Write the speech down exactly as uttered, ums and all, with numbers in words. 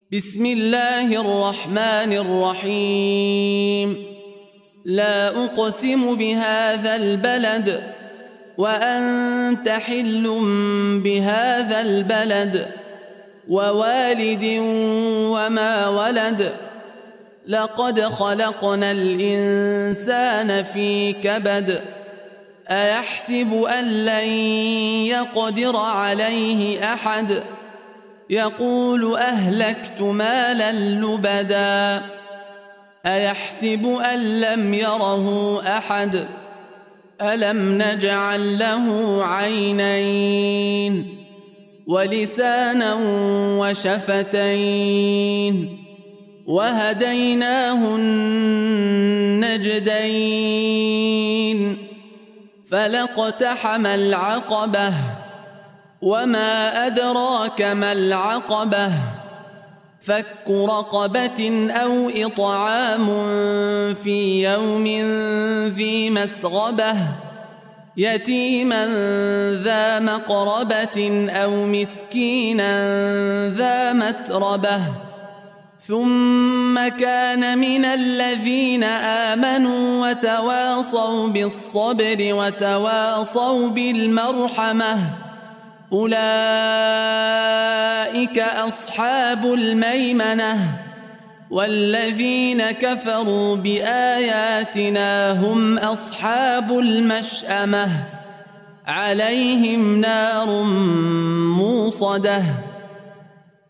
بسم الله الرحمن الرحيم. لا أقسم بهذا البلد وأنت حل بهذا البلد ووالد وما ولد لقد خلقنا الإنسان في كبد أيحسب أن لن يقدر عليه أحد يقول أهلكت مالا لبدا أيحسب أن لم يره أحد ألم نجعل له عينين ولسانا وشفتين وهديناه النجدين فلاقتحم العقبة وما أدراك ما العقبة فك رقبة أو إطعام في يوم ذي مسغبة يتيما ذا مقربة أو مسكينا ذا متربة ثم كان من الذين آمنوا وتواصوا بالصبر وتواصوا بالمرحمة أولئك أصحاب الميمنة والذين كفروا بآياتنا هم أصحاب المشأمة عليهم نار موصدة